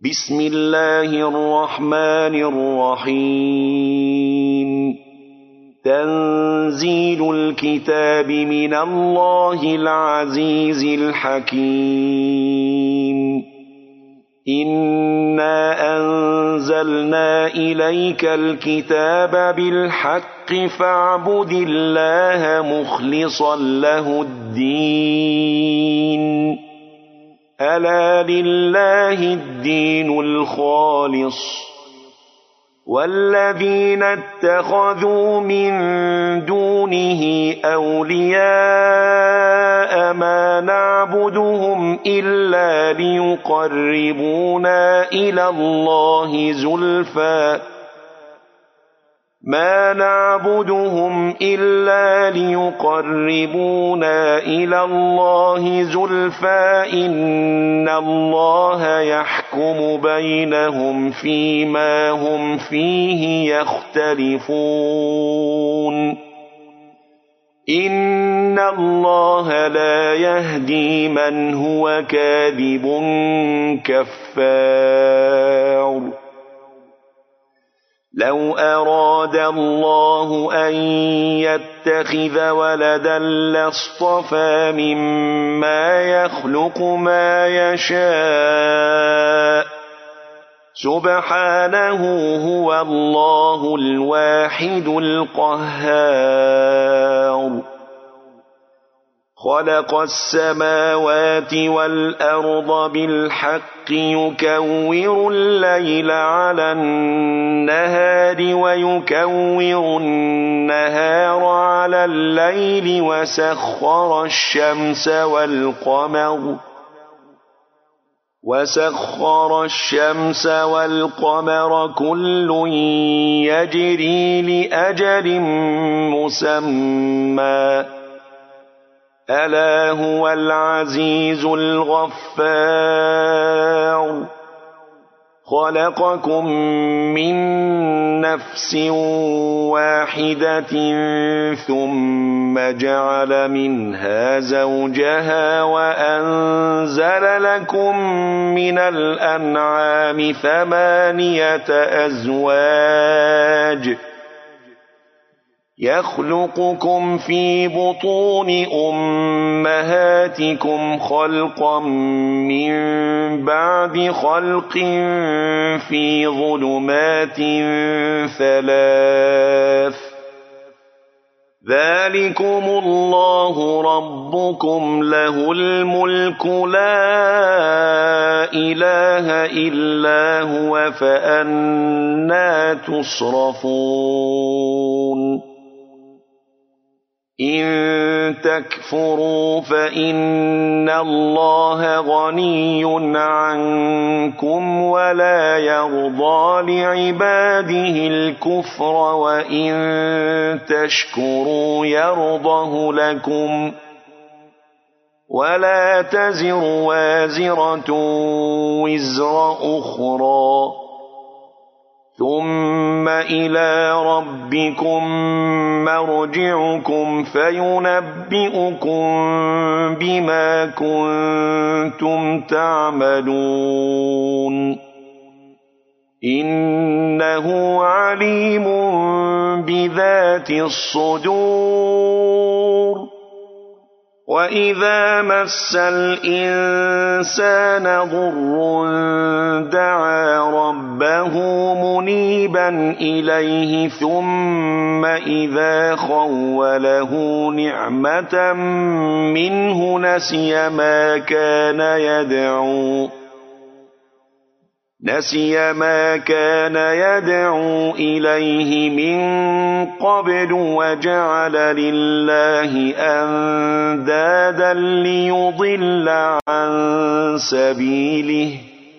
بسم الله الرحمن الرحيم تنزيل الكتاب من الله العزيز الحكيم إنا أنزلنا إليك الكتاب بالحق فاعبد الله مخلصا له الدين ألا لله الدين الخالص والذين اتخذوا من دونه أولياء ما نعبدهم إلا ليقربونا إلى الله زلفى إن الله يحكم بينهم فيما هم فيه يختلفون إن الله لا يهدي من هو كاذب كفار لو أراد الله أن يتخذ ولدا لاصطفى مما يخلق ما يشاء سبحانه هو الله الواحد القهار خلق السماوات والأرض بالحق يكور الليل على النهار ويكور النهار على الليل وسخر الشمس والقمر كل يجري لأجل مسمى ألا هو العزيز الغفار خلقكم من نفس واحدة ثم جعل منها زوجها وأنزل لكم من الأنعام 8 أزواج يخلقكم في بطون أمهاتكم خلقا من بعد خلق في ظلمات 3 ذلكم الله ربكم له الملك لا إله إلا هو فأنى تصرفون إن تكفروا فإن الله غني عنكم ولا يرضى لعباده الكفر وإن تشكروا يرضه لكم ولا تزر وازرة وزر أخرى ثم إلى ربكم مرجعكم فينبئكم بما كنتم تعملون إنه عليم بذات الصدور وإذا مس الإنسان ضر دعا ربه منيبا إليه ثم إذا خوله نعمة منه نسي ما كان يدعو إليه من قبل وجعل لله أندادا ليضل عن سبيله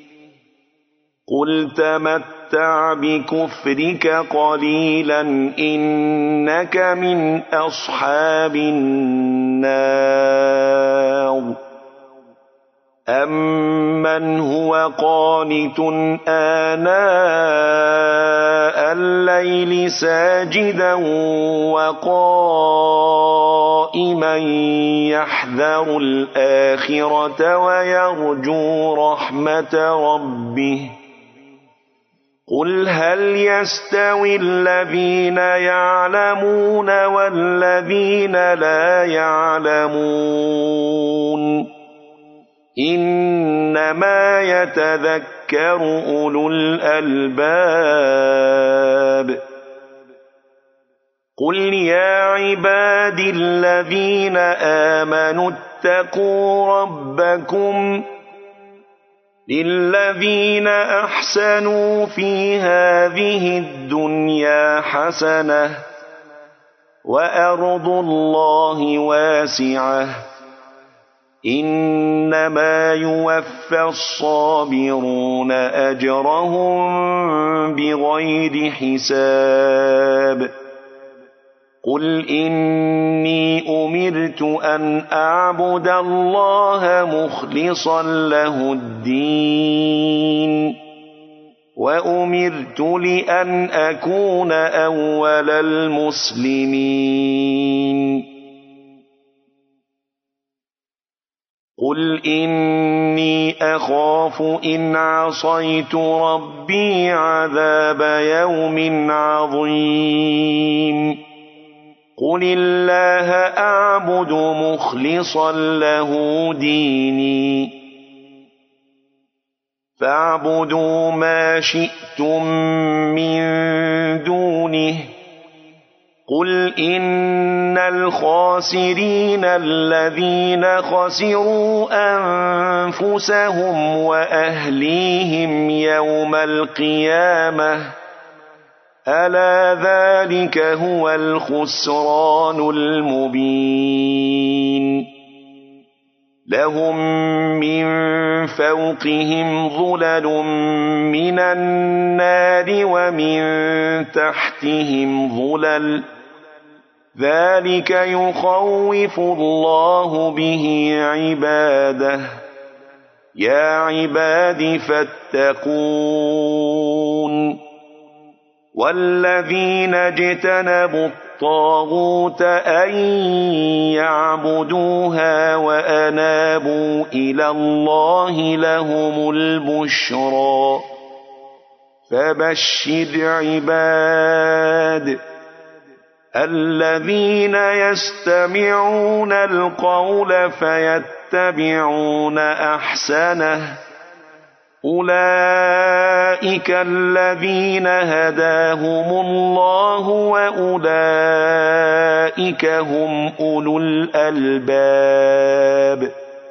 قل تمتع بكفرك قليلا إنك من أصحاب النار أَمَّنْ هُوَ قَانِتٌ آنَاءَ اللَّيْلِ سَاجِدًا وَقَائِمًا يَحْذَرُ الْآخِرَةَ وَيَرْجُو رَحْمَةَ رَبِّهِ قُلْ هَلْ يَسْتَوِي الَّذِينَ يَعْلَمُونَ وَالَّذِينَ لَا يَعْلَمُونَ إِنَّمَا يَتَذَكَّرُ أُولُو الْأَلْبَابِ قُلْ يَا عِبَادِي الَّذِينَ آمَنُوا اتَّقُوا رَبَّكُمْ لِلَّذِينَ أَحْسَنُوا فِي هَٰذِهِ الدُّنْيَا حَسَنَةٌ وَأَرْضُ اللَّهِ وَاسِعَةٌ إِنَّمَا يُوَفَّى الصَّابِرُونَ أَجْرَهُم بِغَيْرِ حِسَابٍ قُلْ إِنِّي أُمِرْتُ أَنْ أَعْبُدَ اللَّهَ مُخْلِصًا لَّهُ الدِّينَ وَأُمِرْتُ لِأَنْ أَكُونَ أَوَّلَ الْمُسْلِمِينَ قُلْ إِنِّي أَخَافُ إِنْ عَصَيْتُ رَبِّي عَذَابَ يَوْمٍ عَظِيمٍ قُلِ اللَّهَ أَعْبُدُ مُخْلِصًا لَّهُ دِينِي فَاعْبُدُوا مَا شِئْتُم مِّن دُونِهِ قُلْ إِنَّ الْخَاسِرِينَ الَّذِينَ خَسِرُوا أَنفُسَهُمْ وَأَهْلِيهِمْ يَوْمَ الْقِيَامَةِ أَلَا ذَلِكَ هُوَ الْخُسْرَانُ الْمُبِينُ لَهُم مِّن فَوْقِهِمْ ظُلَلٌ مِّنَ النَّارِ وَمِن تَحْتِهِمْ ظُلَلٌ ذَلِكَ يُخَوِّفُ اللَّهُ بِهِ عِبَادَهُ يَا عِبَادِ فَاتَّقُونِ وَالَّذِينَ اجْتَنَبُوا الطَّاغُوتَ أَن يَعْبُدُوهَا وَأَنَابُوا إِلَى اللَّهِ لَهُمُ الْبُشْرَىٰ فَبَشِّرْ عِبَادِ الَّذِينَ يَسْتَمِعُونَ الْقَوْلَ فَيَتَّبِعُونَ أَحْسَنَهُ أُولَٰئِكَ الَّذِينَ هَدَاهُمُ اللَّهُ وَأُولَٰئِكَ هُمْ أُولُو الْأَلْبَابِ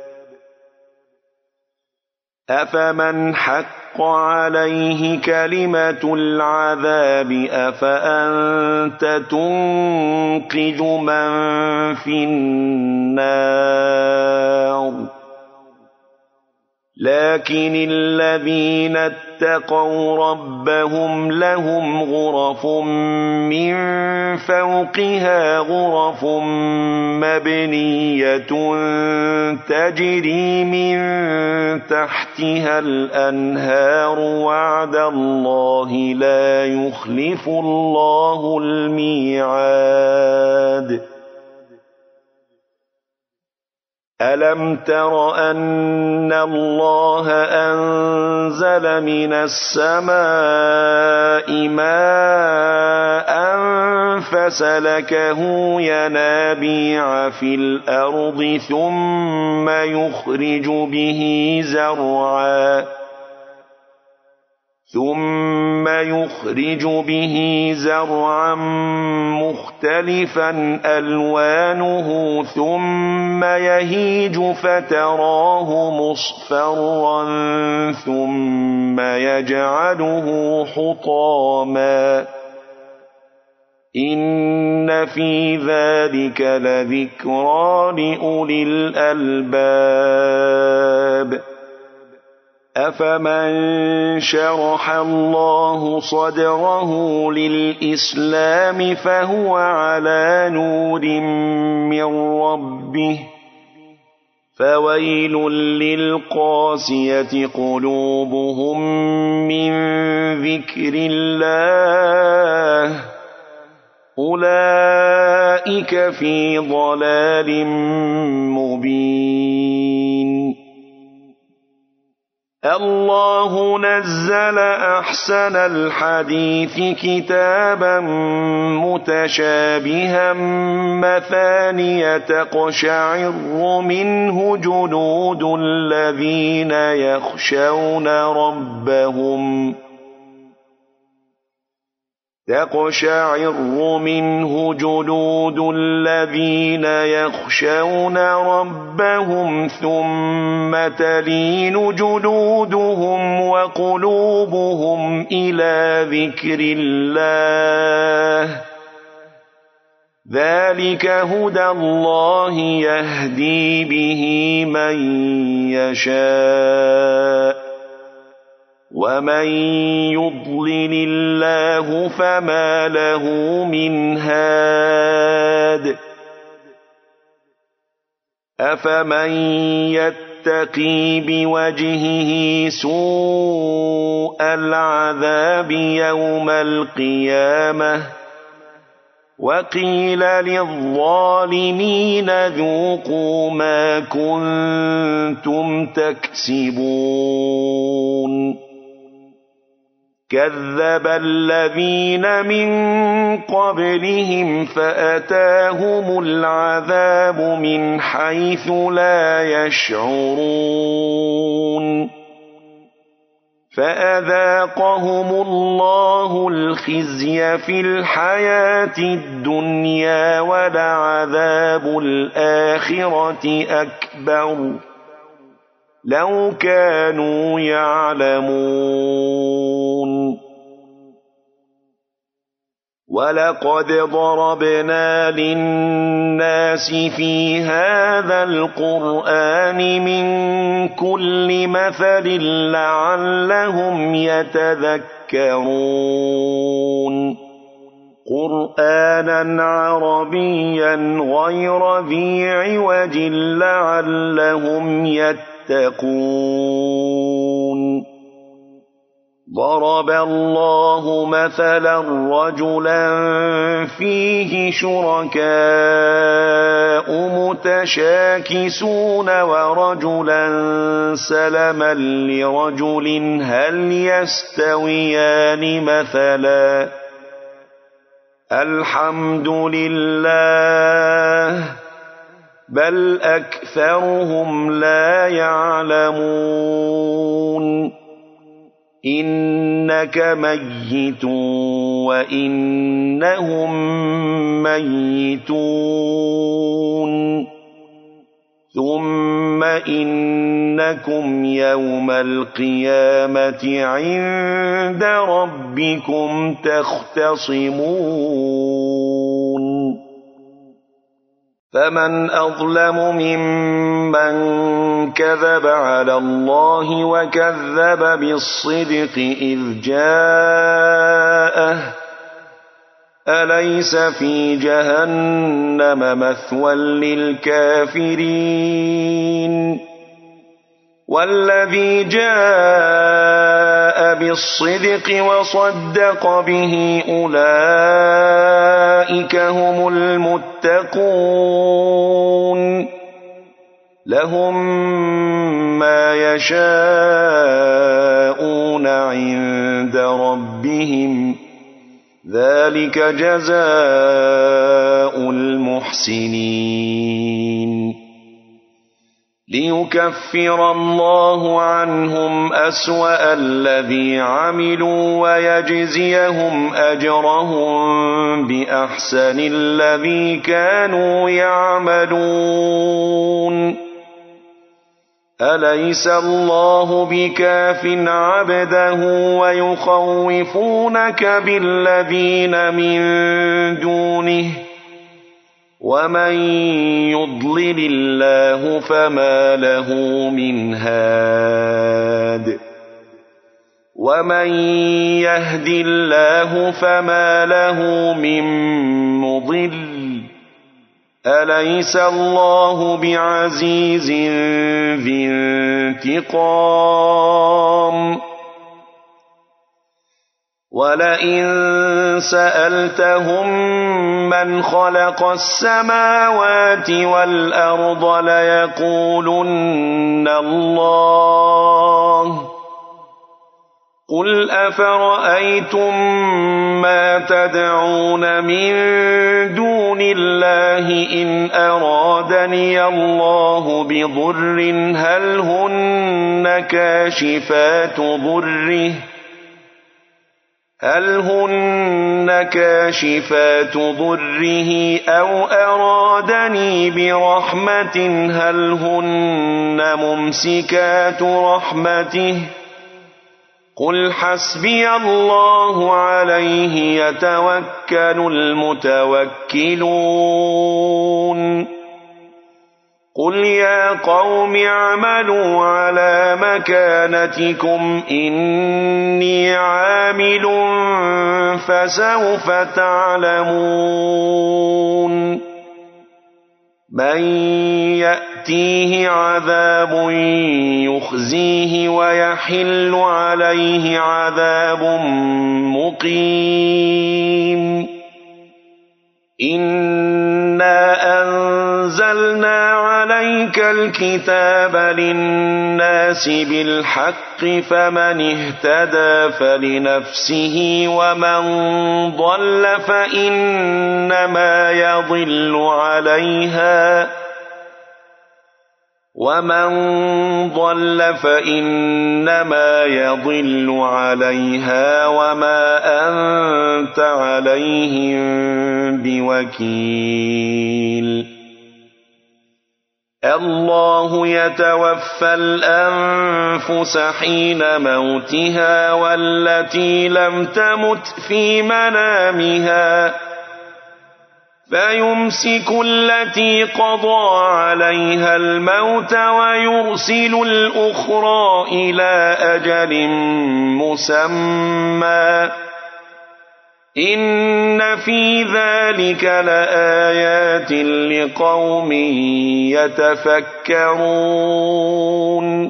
أَفَمَنْ حَقَّ عَلَيْهِ كَلِمَةُ الْعَذَابِ أَفَأَنتَ تُنقِذُ مَن فِي النَّارِ لَٰكِنِ الَّذِينَ اتَّقَوْا رَبَّهُمْ لَهُمْ غُرَفٌ مِّن فَوْقِهَا غُرَفٌ مَّبْنِيَّةٌ تَجْرِي مِن تَحْتِهَا الْأَنْهَارُ وَعْدَ اللَّهِ لَا يُخْلِفُ اللَّهُ الْمِيعَادَ أَلَمْ تَرَ أَنَّ اللَّهَ أَنزَلَ مِنَ السَّمَاءِ مَاءً فَسَلَكَهُ يَنَابِيعَ فِي الْأَرْضِ ثُمَّ يُخْرِجُ بِهِ زَرْعًا مُخْتَلِفًا أَلْوَانُهُ ثُمَّ يَهِيجُ فَتَرَاهُ مُصْفَرًّا ثُمَّ يَجْعَلُهُ حُطَامًا إِنَّ فِي ذَلِكَ لَذِكْرَىٰ لِأُولِي الْأَلْبَابِ أَفَمَن شَرَحَ اللَّهُ صَدْرَهُ لِلْإِسْلَامِ فَهُوَ عَلَىٰ نُورٍ مِّن رَّبِّهِ فويل للقاسية قلوبهم من ذكر الله أولئك في ضلال مبين الله نزل أحسن الحديث كتابا متشابها مثانية تقشعر منه جلود الذين يخشون ربهم ثم تلين جلودهم وقلوبهم إلى ذكر الله ذلك هدى الله يهدي به من يشاء ومن يضلل الله فما له من هاد أفمن يتقي بوجهه سوء العذاب يوم القيامة وقيل للظالمين ذوقوا ما كنتم تكسبون كذب الذين من قبلهم فأتاهم العذاب من حيث لا يشعرون فأذاقهم الله الخزي في الحياة الدنيا ولعذاب الآخرة أكبر لو كانوا يعلمون ولقد ضربنا للناس في هذا القرآن من كل مثل لعلهم يتذكرون قرآنا عربيا غير ذي عوج لعلهم يتقون ضرب الله مثلا رجلا فيه شركاء متشاكسون ورجلا سلما لرجل هل يستويان مثلا الحمد لله بل أكثرهم لا يعلمون إنك ميت وإنهم ميتون ثم إنكم يوم القيامة عند ربكم تختصمون فمن أظلم ممن كذب على الله وكذب بالصدق إذ جاءه أليس في جهنم مثوى للكافرين والذي جاء بالصدق وصدق به أولئك هم المتقون لهم ما يشاءون عند ربهم ذلك جزاء المحسنين ليكفر الله عنهم أسوأ الذي عملوا ويجزيهم أجرهم بأحسن الذي كانوا يعملون أليس الله بكاف عبده ويخوفونك بالذين من دونه ومن يضلل الله فما له من هاد ومن يهد الله فما له من مضل أليس الله بعزيز ذي انتقام ولئن سألتهم من خلق السماوات والأرض ليقولن الله قل أفرأيتم ما تدعون من دون الله إن أرادني الله بضر هل هن كاشفات ضره أو أرادني برحمة هل هن ممسكات رحمته قل حسبي الله عليه يتوكل المتوكلون قل يا قوم اعملوا على مكانتكم إني عامل فسوف تعلمون من يأتيه عذاب يخزيه ويحل عليه عذاب مقيم إنا أنزلنا عليك الكتاب للناس بالحق فمن اهتدى فلنفسه ومن ضل فإنما يضل عليها وما أنت عليهم بوكيل الله يتوفى الأنفس حين موتها والتي لم تمت في منامها فيمسك التي قضى عليها الموت ويرسل الأخرى إلى أجل مسمى إن في ذلك لآيات لقوم يتفكرون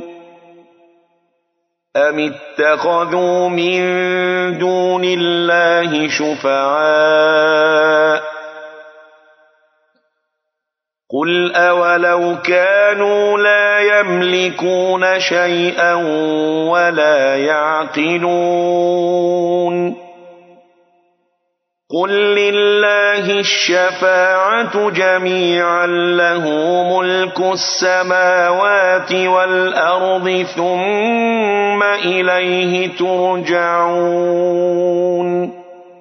أم اتخذوا من دون الله شفعاء قل أولو كانوا لا يملكون شيئا ولا يعقلون قل لله الشفاعة جميعا له ملك السماوات والأرض ثم إليه ترجعون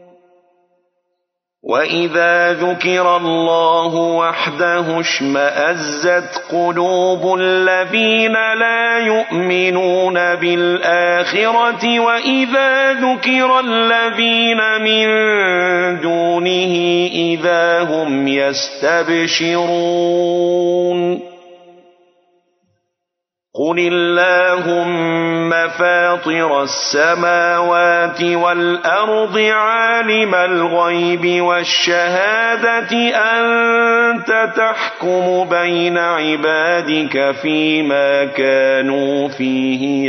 وإذا ذكر الله وحده اشمأزت قلوب الذين لا يؤمنون بالآخرة وإذا ذكر الذين من دونه إذا هم يستبشرون قل اللهم فاطر السماوات والأرض عالم الغيب والشهادة أنت تحكم بين عبادك فيما كانوا فيه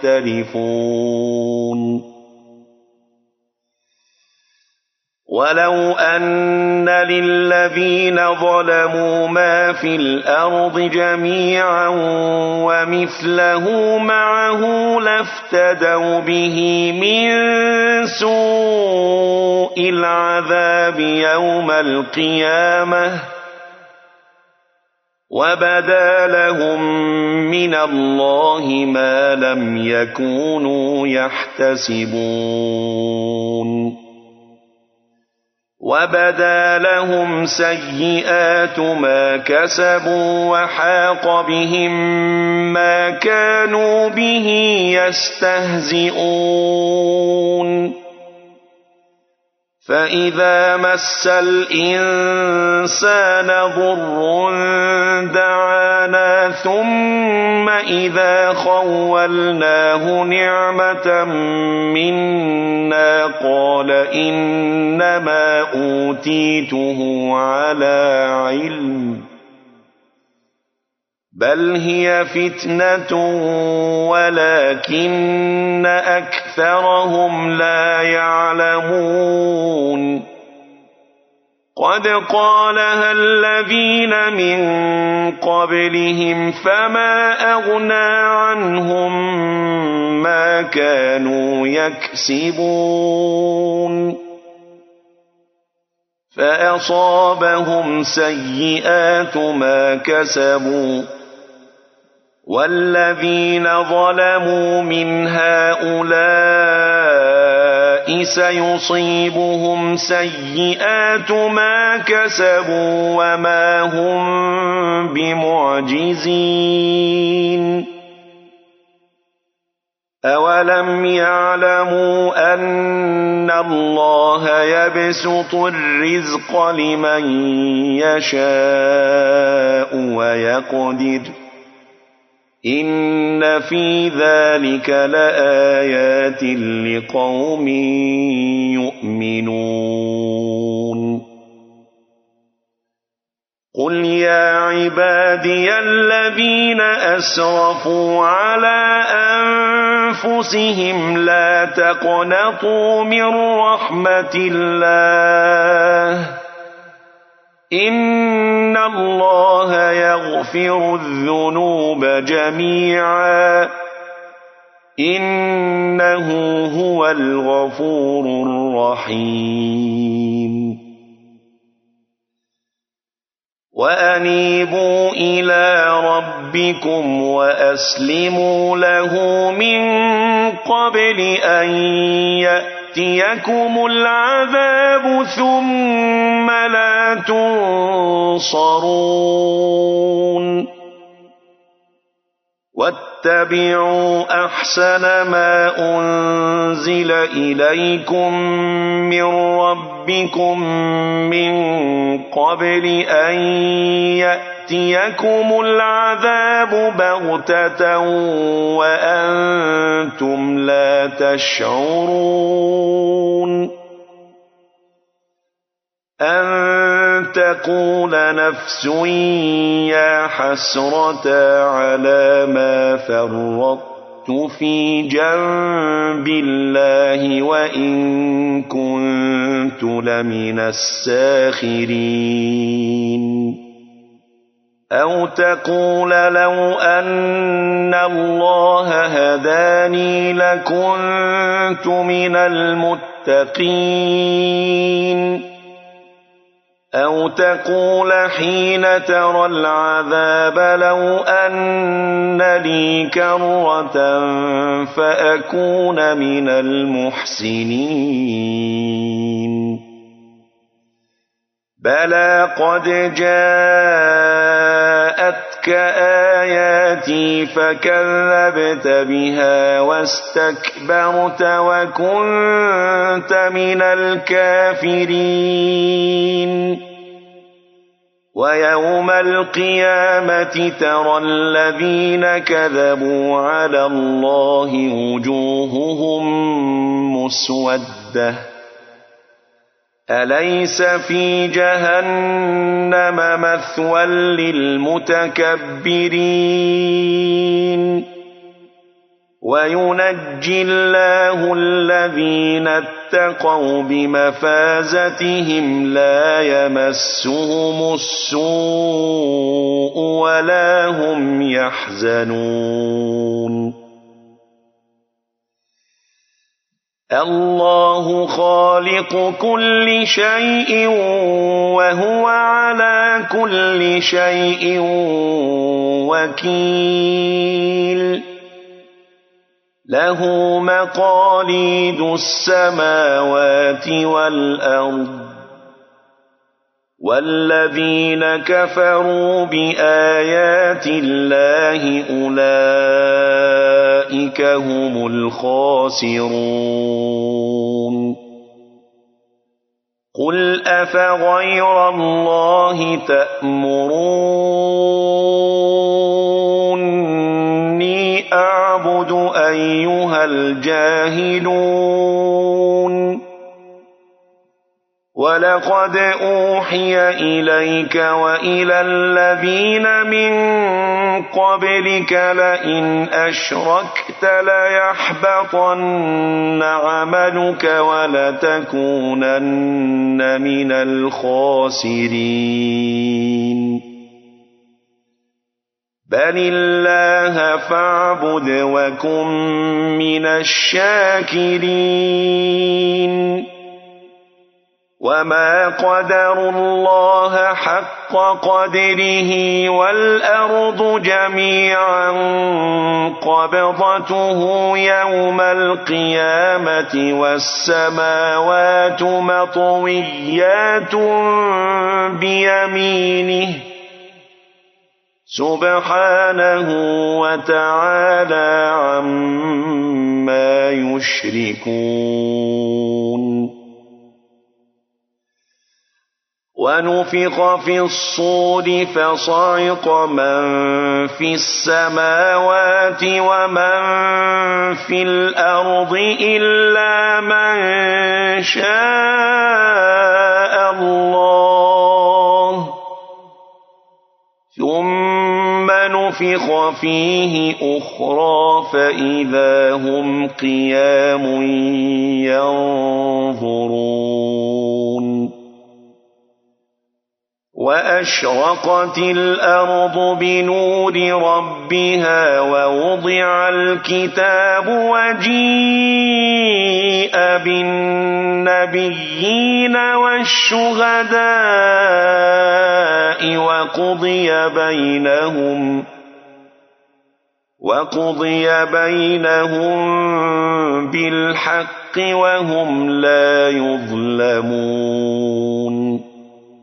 يختلفون ولو أن للذين ظلموا ما في الأرض جميعا ومثله معه لافتدوا به من سوء العذاب يوم القيامة وبدا لهم من الله ما لم يكونوا يحتسبون وبدا لهم سيئات ما كسبوا وحاق بهم ما كانوا به يستهزئون فإذا مس الإنسان ضر دعانا ثم إذا خولناه نعمة منا قال إنما أوتيته على علم بل هي فتنة ولكن أكثرهم لا يعلمون قد قالها الذين من قبلهم فما أغنى عنهم ما كانوا يكسبون فأصابهم سيئات ما كسبوا والذين ظلموا من هؤلاء سيصيبهم سيئات ما كسبوا وما هم بمعجزين أولم يعلموا أن الله يبسط الرزق لمن يشاء ويقدر إن في ذلك لآيات لقوم يؤمنون قل يا عبادي الذين أسرفوا على أنفسهم لا تقنطوا من رحمة الله إن الله يغفر الذنوب جميعا إنه هو الغفور الرحيم وأنيبوا إلى ربكم وأسلموا له من قبل أن يأتيكم العذاب ثم لا تنصرون واتبعوا أحسن ما أنزل إليكم من ربكم من قبل أن يأتيكم العذاب بغتة وأنتم لا تشعرون أن تقول نفس يا حسرة على ما فرطت في جنب الله وإن كنت لمن الساخرين أو تقول لو أن الله هداني لكنت من المتقين أو تقول حين ترى العذاب لو أن لي كرة فأكون من المحسنين بلى قد جاءتك آياتي فكذبت بها واستكبرت وكنت من الكافرين ويوم القيامة ترى الذين كذبوا على الله وجوههم مسودة أليس في جهنم مثوى للمتكبرين وينجي الله الذين اتقوا بمفازتهم لا يمسهم السوء ولا هم يحزنون الله خالق كل شيء وهو على كل شيء وكيل له مقاليد السماوات والأرض والذين كفروا بآيات الله أولئك هم الخاسرون قل أفغير الله تأمروني أعبد أيها الجاهلون ولقد أوحي إليك وإلى الذين من قبلك لئن أشركت ليحبطن عملك ولتكونن من الخاسرين بل الله فاعبد وكن من الشاكرين وما قدروا الله حق قدره والأرض جميعا قبضته يوم القيامة والسماوات مطويات بيمينه سبحانه وتعالى عما يشركون ونفخ في الصور فصعق من في السماوات ومن في الأرض إلا من شاء الله ثم نفخ فيه أخرى فإذا هم قيام ينظرون وأشرقت الأرض بنور ربها ووضع الكتاب وجيء بالنبيين والشهداء وقضي بينهم بالحق وهم لا يظلمون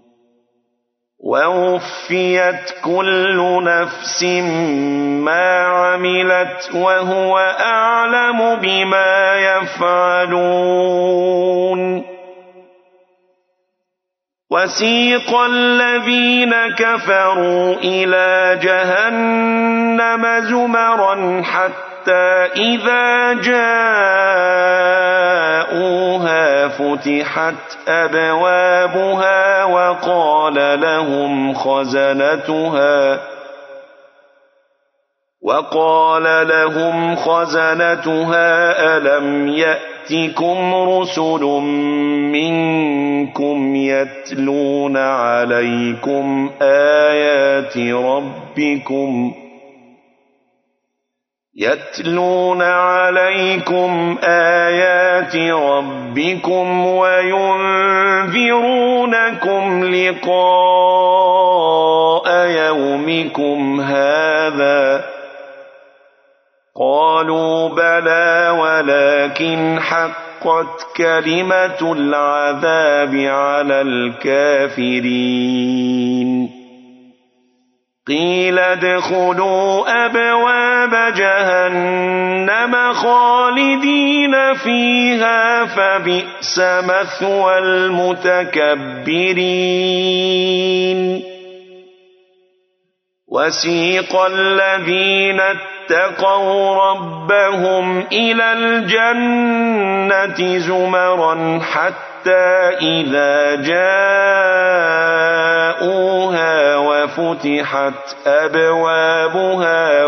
ووفيت كل نفس ما عملت وهو أعلم بما يفعلون وسيق الذين كفروا إلى جهنم زمرا حتى إذا جاءوها فتحت أبوابها وقال لهم خزنتها ألم يأتكم رسل منكم يتلون عليكم آيات ربكم وينذرونكم لقاء يومكم هذا قالوا بلى ولكن حقت كلمة العذاب على الكافرين قيل ادخلوا أبواب جهنم خالدين فيها فبئس مثوى المتكبرين وسيق الذين اتقوا ربهم إلى الجنة زمرا حتى إذا جاءوها وفتحت أبوابها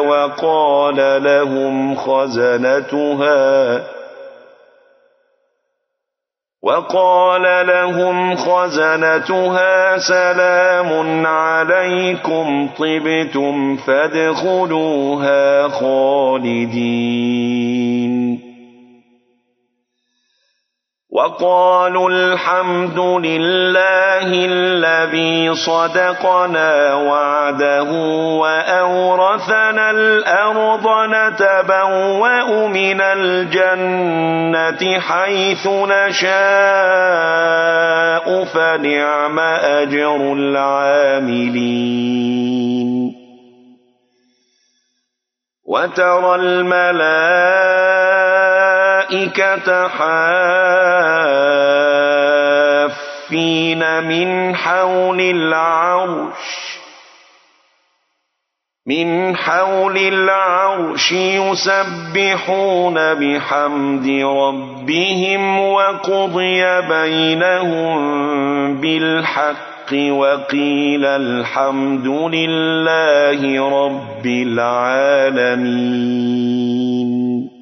وقال لهم خزنتها سلام عليكم طبتم فادخلوها خالدين وقالوا الحمد لله الذي صدقنا وعده وأورثنا الأرض نتبوأ من الجنة حيث نشاء فنعم أجر العاملين وترى الملائكة حافين المستضعفين من حول العرش يسبحون بحمد ربهم وقضي بينهم بالحق وقيل الحمد لله رب العالمين